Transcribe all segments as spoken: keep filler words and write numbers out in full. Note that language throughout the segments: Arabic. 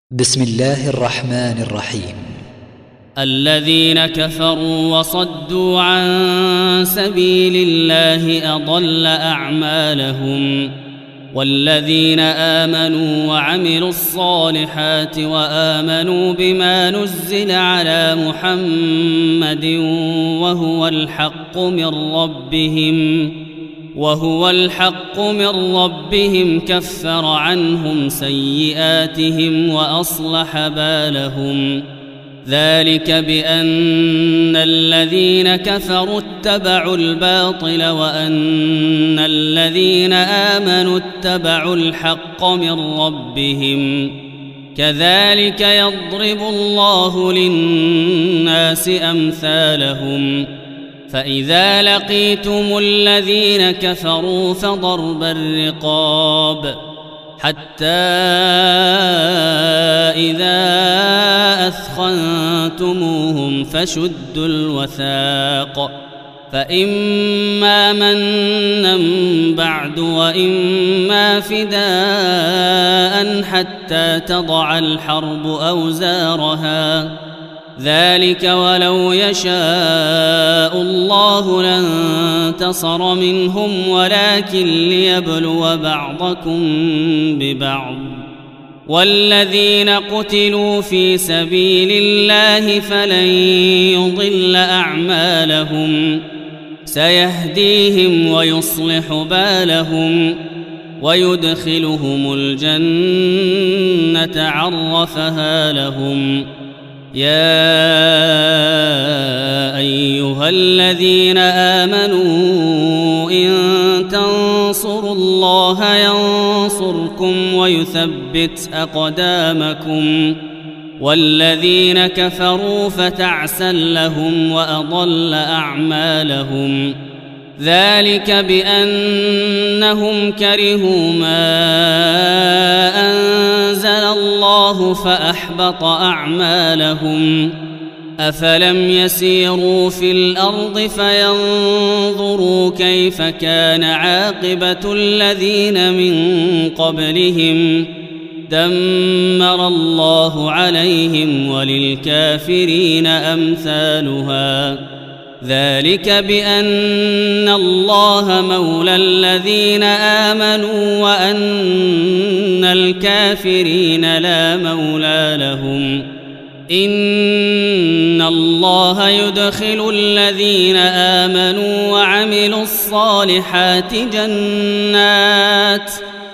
بسم الله الرحمن الرحيم. الذين كفروا وصدوا عن سبيل الله أضل أعمالهم، والذين آمنوا وعملوا الصالحات وآمنوا بما نزل على محمد وهو الحق من ربهم وهو الحق من ربهم كفر عنهم سيئاتهم وأصلح بالهم. ذلك بأن الذين كفروا اتبعوا الباطل وأن الذين آمنوا اتبعوا الحق من ربهم. كذلك يضرب الله للناس أمثالهم. فإذا لقيتم الذين كفروا فضرب الرقاب حتى إذا أثخنتموهم فشدوا الوثاق، فإما منا بعد وإما فداء حتى تضع الحرب أوزارها. ذلك ولو يشاء الله لانتصر منهم ولكن ليبلو بعضكم ببعض. والذين قتلوا في سبيل الله فلن يضل أعمالهم، سيهديهم ويصلح بالهم ويدخلهم الجنة عرفها لهم. يا أيها الذين آمنوا إن تنصروا الله ينصركم ويثبت أقدامكم. والذين كفروا فتعسا لهم وأضل أعمالهم. ذلك بأنهم كرهوا ما أنزل الله فأحبط أعمالهم. أفلم يسيروا في الأرض فينظروا كيف كان عاقبة الذين من قبلهم. دمر الله عليهم وللكافرين أمثالها. ذلك بأن الله مولى الذين آمنوا وأن الكافرين لا مولى لهم. إن الله يدخل الذين آمنوا وعملوا الصالحات جنات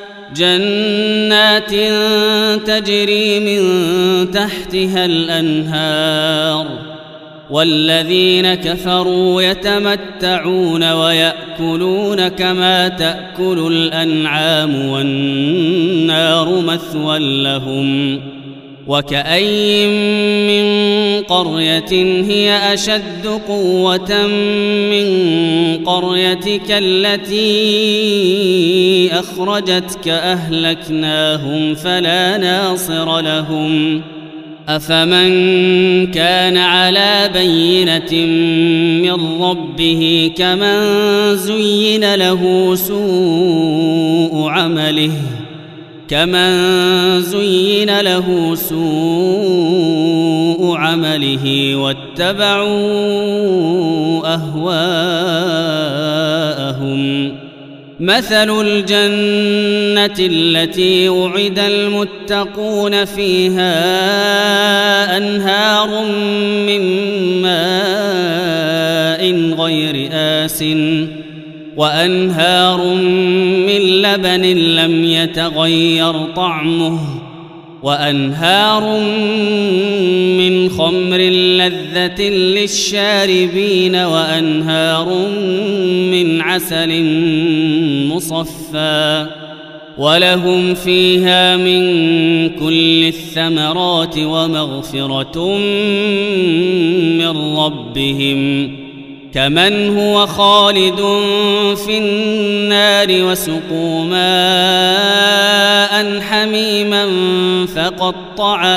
جنات تجري من تحتها الأنهار. والذين كفروا يتمتعون ويأكلون كما تأكل الأنعام والنار مثوى لهم. وكأين من قرية هي أشد قوة من قريتك التي أخرجتك أهلكناهم فلا ناصر لهم. أفمن كان على بينة من ربه كمن زين له سوء عمله كمن زين له سوء عمله واتبعوا أهواءهم. مثل الجنة التي وعد المتقون فيها أنهار من ماء غير آسٍ وأنهار من لبن لم يتغير طعمه وأنهار من خمر لذة للشاربين وأنهار من عسل مصفى ولهم فيها من كل الثمرات ومغفرة من ربهم كمن هو خالد في النار وسقوا ماء حميما فقطع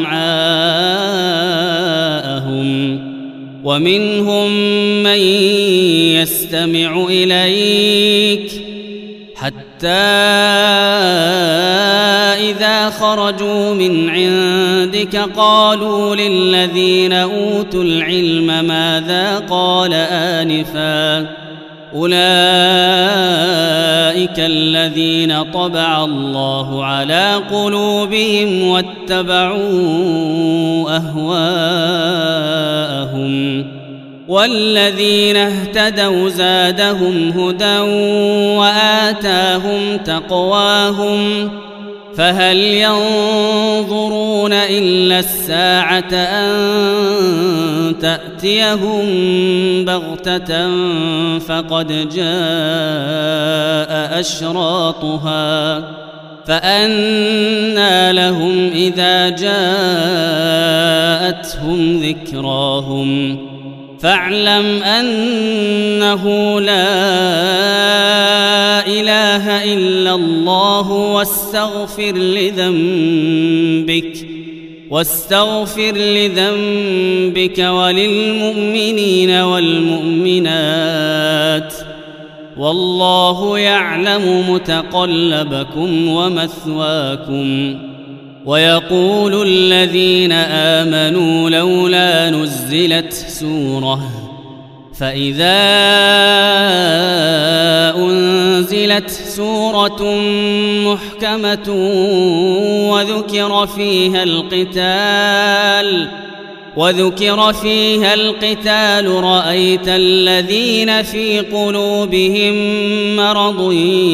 أمعاءهم. ومنهم من يستمع إليك حتى إذا خرجوا من عندك قالوا للذين أوتوا العلم ماذا قال آنفا أولئك الذين طبع الله على قلوبهم واتبعوا أهواءهم والذين اهتدوا زادهم هدى وآتاهم تقواهم فهل ينظرون إلا الساعة أن تأتيهم بغتة فقد جاء أشراطها فأنى لهم إذا جاءتهم ذكراهم فاعلم أنه لا إله إلا الله واستغفر لذنبك واستغفر لذنبك وللمؤمنين والمؤمنات والله يعلم متقلبكم ومثواكم. ويقول الذين آمنوا لولا نزلت سورة فإذا أنزلت سورة محكمة وذكر فيها القتال وذكر فيها القتال رأيت الذين في قلوبهم مرض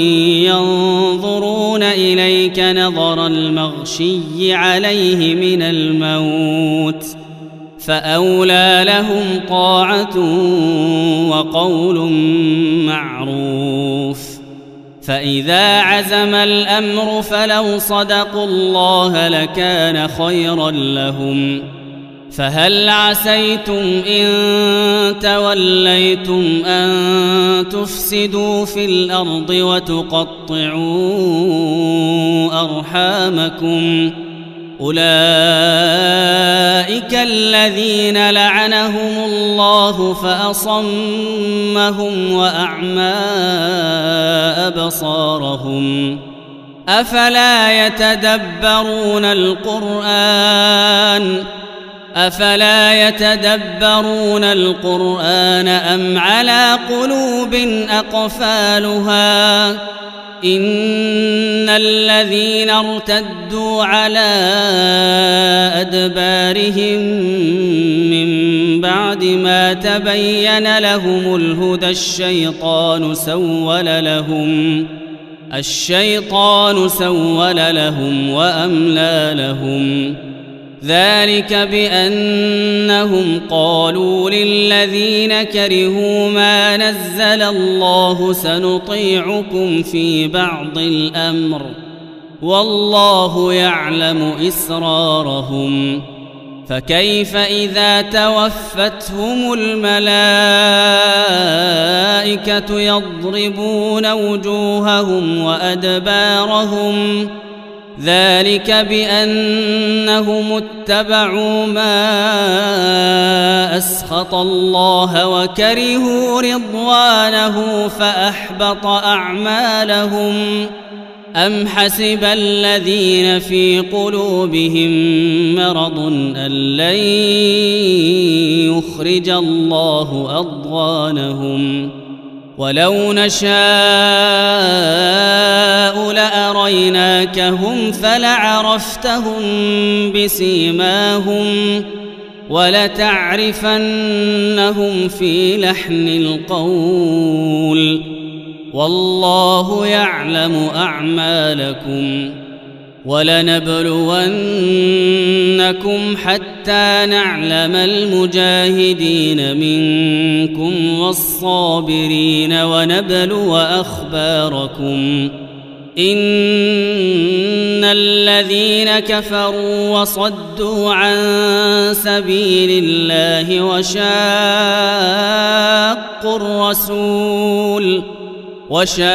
ينظرون إليك نظر المغشي عليه من الموت فأولى لهم طاعة وقول معروف. فإذا عزم الأمر فلو صدقوا الله لكان خيرا لهم. فهل عسيتم إن توليتم أن تفسدوا في الأرض وتقطعوا أرحامكم أولئك الذين لعنهم الله فأصمهم وأعمى أبصارهم أفلا يتدبرون القرآن أفلا يتدبرون القرآن أم على قلوب أقفالها إن الذين ارتدوا على أدبارهم من بعد ما تبين لهم الهدى الشيطان سول لهم الشيطان سول لهم وأملى لهم ذلك بأنهم قالوا للذين كرهوا ما نزل الله سنطيعكم في بعض الأمر والله يعلم إسرارهم فكيف إذا توفتهم الملائكة يضربون وجوههم وأدبارهم ذلك بأنهم اتبعوا ما أسخط الله وكرهوا رضوانه فأحبط أعمالهم أم حسب الذين في قلوبهم مرض أن لن يخرج الله أضغانهم ولو نشاء لأريناكهم فلعرفتهم بسيماهم ولتعرفنهم في لحن القول والله يعلم أعمالكم ولنبلونكم حتى نعلم المجاهدين منكم والصابرين ونبلو أخباركم إن الذين كفروا وصدوا عن سبيل الله وشاقوا الرسول وشاقوا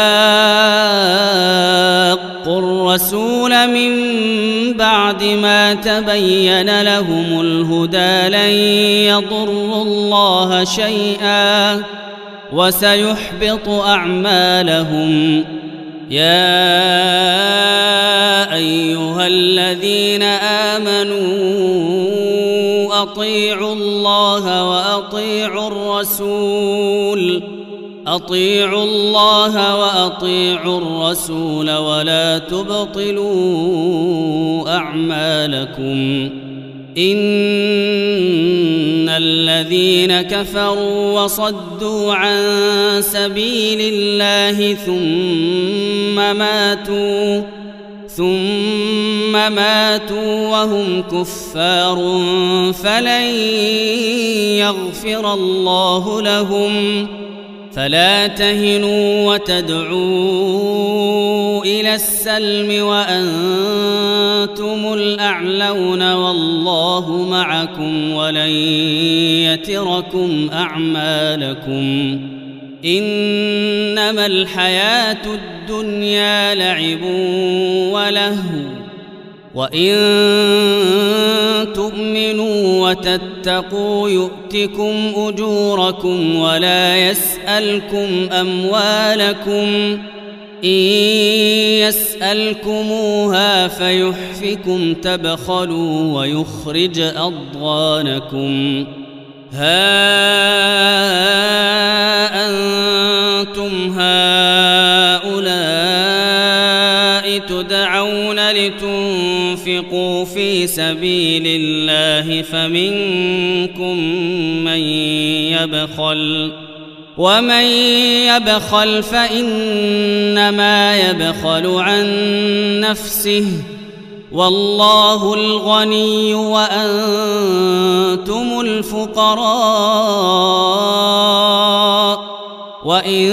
الرسول من بعد ما تبين لهم الهدى لن يضروا الله شيئا وسيحبط أعمالهم يا أيها الذين آمنوا أطيعوا الله وأطيعوا الرسول أطيعوا الله وأطيعوا الرسول ولا تبطلوا أعمالكم إن الذين كفروا وصدوا عن سبيل الله ثم ماتوا ثم ماتوا وهم كفار فلن يغفر الله لهم فلا تهنوا وتدعوا إلى السلم وأنتم الأعلون والله معكم ولن يتركم أعمالكم إنما الحياة الدنيا لعب ولهو وإن تؤمنوا وتتقوا يؤتكم أجوركم ولا يسألكم أموالكم إن يسألكموها فيحفكم تبخلوا ويخرج أضغانكم ها أنتم هؤلاء تدعون لتنفقوا في سبيل الله فمنكم من يبخل ومن يبخل فإنما يبخل عن نفسه والله الغني وأنتم الفقراء وإن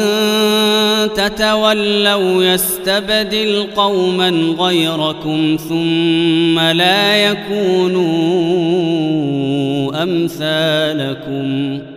تتولوا يستبدل قوما غيركم ثم لا يكونوا أمثالكم